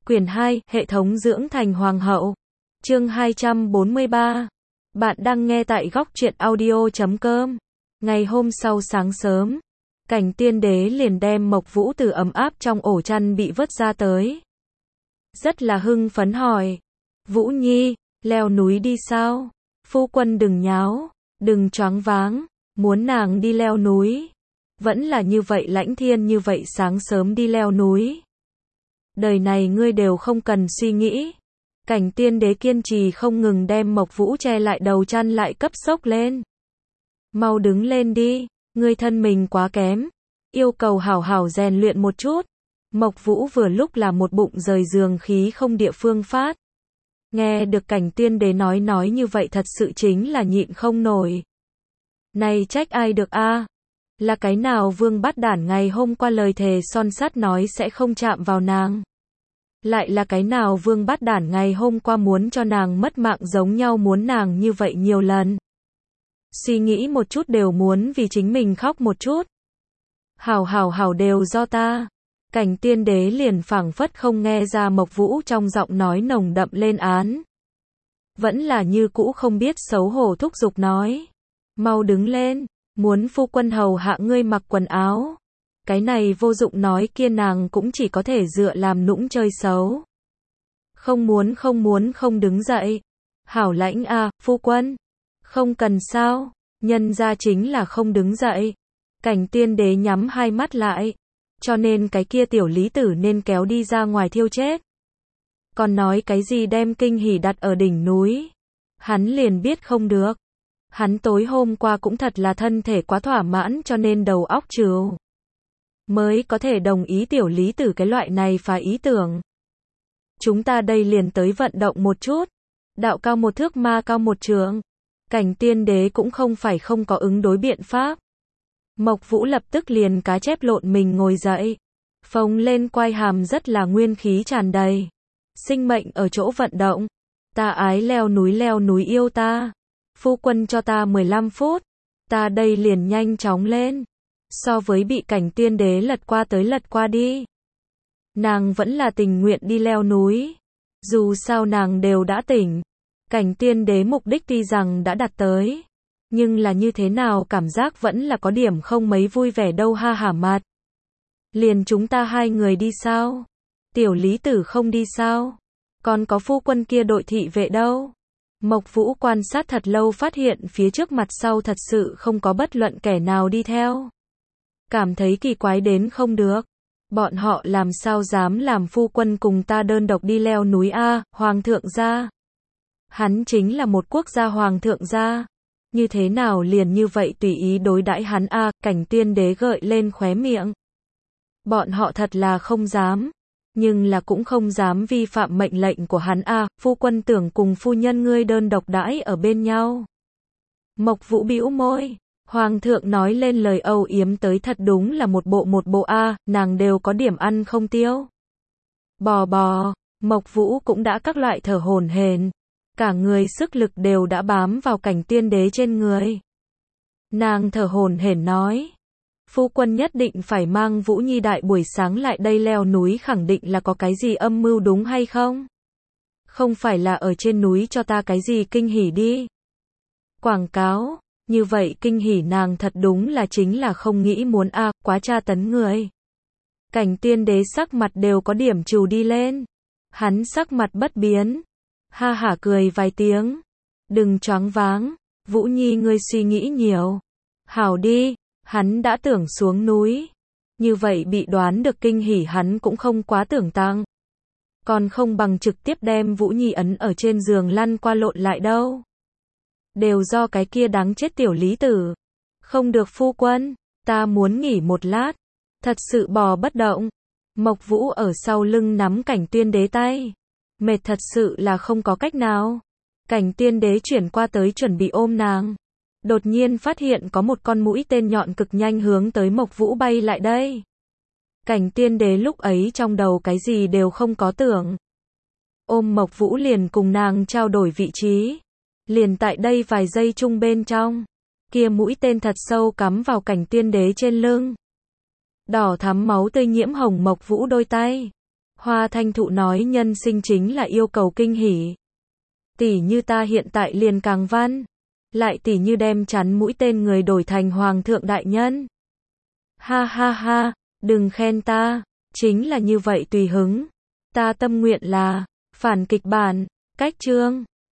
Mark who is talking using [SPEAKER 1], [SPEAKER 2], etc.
[SPEAKER 1] Quyển 2, Hệ thống dưỡng thành hoàng hậu. Chương 243. Bạn đang nghe tại góc truyện audio.com. Ngày hôm sau sáng sớm, Cảnh Tiên Đế liền đem Mộc Vũ từ ấm áp trong ổ chăn bị vớt ra tới. Rất là hưng phấn hỏi: "Vũ Nhi, leo núi đi sao? Phu quân đừng nháo, đừng choáng váng, muốn nàng đi leo núi. Vẫn là như vậy lãnh thiên như vậy sáng sớm đi leo núi. Đời này ngươi đều không cần suy nghĩ." Cảnh Tiên Đế kiên trì không ngừng đem Mộc Vũ che lại đầu chăn lại cấp sốc lên. "Mau đứng lên đi, ngươi thân mình quá kém, yêu cầu hảo hảo rèn luyện một chút." Mộc Vũ vừa lúc là một bụng rời giường khí không địa phương phát. Nghe được Cảnh Tiên Đế nói như vậy thật sự chính là nhịn không nổi. Này trách ai được a? Là cái nào vương bát đản ngày hôm qua lời thề son sắt nói sẽ không chạm vào nàng. Lại là cái nào vương bát đản ngày hôm qua muốn cho nàng mất mạng giống nhau muốn nàng như vậy nhiều lần. Suy nghĩ một chút đều muốn vì chính mình khóc một chút. Hảo đều do ta. Cảnh Tiên Đế liền phảng phất không nghe ra Mộc Vũ trong giọng nói nồng đậm lên án. Vẫn là như cũ không biết xấu hổ thúc giục nói: "Mau đứng lên, muốn phu quân hầu hạ ngươi mặc quần áo." Cái này vô dụng nói kia nàng cũng chỉ có thể dựa làm nũng chơi xấu. Không muốn không đứng dậy. "Hảo lãnh a, phu quân." "Không cần sao, nhân ra chính là không đứng dậy." Cảnh Tiên Đế nhắm hai mắt lại. Cho nên cái kia tiểu lý tử nên kéo đi ra ngoài thiêu chết. Còn nói cái gì đem kinh hỉ đặt ở đỉnh núi. Hắn liền biết không được. Hắn tối hôm qua cũng thật là thân thể quá thỏa mãn cho nên đầu óc trừu. Mới có thể đồng ý tiểu lý tử cái loại này phá ý tưởng. "Chúng ta đây liền tới vận động một chút. Đạo cao một thước ma cao một trượng." Cảnh Tiên Đế cũng không phải không có ứng đối biện pháp. Mộc Vũ lập tức liền cá chép lộn mình ngồi dậy. Phồng lên quai hàm rất là nguyên khí tràn đầy. "Sinh mệnh ở chỗ vận động. Ta ái leo núi yêu ta. Phu quân cho ta 15 phút. Ta đây liền nhanh chóng lên." So với bị Cảnh Tiên Đế lật qua tới lật qua đi, nàng vẫn là tình nguyện đi leo núi. Dù sao nàng đều đã tỉnh. Cảnh Tiên Đế mục đích tuy rằng đã đạt tới, nhưng là như thế nào cảm giác vẫn là có điểm không mấy vui vẻ đâu ha hả mặt. "Liền chúng ta hai người đi sao? Tiểu lý tử không đi sao? Còn có phu quân kia đội thị vệ đâu?" Mộc Vũ quan sát thật lâu phát hiện phía trước mặt sau thật sự không có bất luận kẻ nào đi theo. Cảm thấy kỳ quái đến không được. Bọn họ làm sao dám làm phu quân cùng ta đơn độc đi leo núi a, hoàng thượng gia. Hắn chính là một quốc gia hoàng thượng gia. Như thế nào liền như vậy tùy ý đối đãi hắn a, Cảnh Tiên Đế gợi lên khóe miệng. Bọn họ thật là không dám, nhưng là cũng không dám vi phạm mệnh lệnh của hắn a, phu quân tưởng cùng phu nhân ngươi đơn độc đãi ở bên nhau. Mộc Vũ bĩu môi. Hoàng thượng nói lên lời âu yếm tới thật đúng là một bộ a, nàng đều có điểm ăn không tiêu. Bò, Mộc Vũ cũng đã các loại thở hổn hển, cả người sức lực đều đã bám vào Cảnh Tiên Đế trên người. Nàng thở hổn hển nói: "Phu quân nhất định phải mang Vũ Nhi đại buổi sáng lại đây leo núi, khẳng định là có cái gì âm mưu đúng hay không? Không phải là ở trên núi cho ta cái gì kinh hỉ đi. Quảng cáo. Như vậy kinh hỉ nàng thật đúng là chính là không nghĩ muốn a, quá tra tấn người." Cảnh Tiên Đế sắc mặt đều có điểm trù đi lên. Hắn sắc mặt bất biến, ha hả cười vài tiếng. "Đừng choáng váng, Vũ Nhi ngươi suy nghĩ nhiều. Hảo đi." Hắn đã tưởng xuống núi. Như vậy bị đoán được kinh hỉ hắn cũng không quá tưởng tăng. Còn không bằng trực tiếp đem Vũ Nhi ấn ở trên giường lăn qua lộn lại đâu. Đều do cái kia đáng chết tiểu lý tử. "Không được phu quân, ta muốn nghỉ một lát." Thật sự bò bất động. Mộc Vũ ở sau lưng nắm Cảnh Tiên Đế tay. Mệt thật sự là không có cách nào. Cảnh Tiên Đế chuyển qua tới chuẩn bị ôm nàng. Đột nhiên phát hiện có một con mũi tên nhọn cực nhanh hướng tới Mộc Vũ bay lại đây. Cảnh Tiên Đế lúc ấy trong đầu cái gì đều không có tưởng. Ôm Mộc Vũ liền cùng nàng trao đổi vị trí. Liền tại đây vài giây chung bên trong, kia mũi tên thật sâu cắm vào Cảnh Tiên Đế trên lưng. Đỏ thắm máu tươi nhiễm hồng Mộc Vũ đôi tay. Hoa Thanh Thụ nói nhân sinh chính là yêu cầu kinh hỉ. Tỉ như ta hiện tại liền càng văn. Lại tỉ như đem chắn mũi tên người đổi thành hoàng thượng đại nhân. Ha ha ha, đừng khen ta, chính là như vậy tùy hứng. Ta tâm nguyện là, phản kịch bản, cách chương.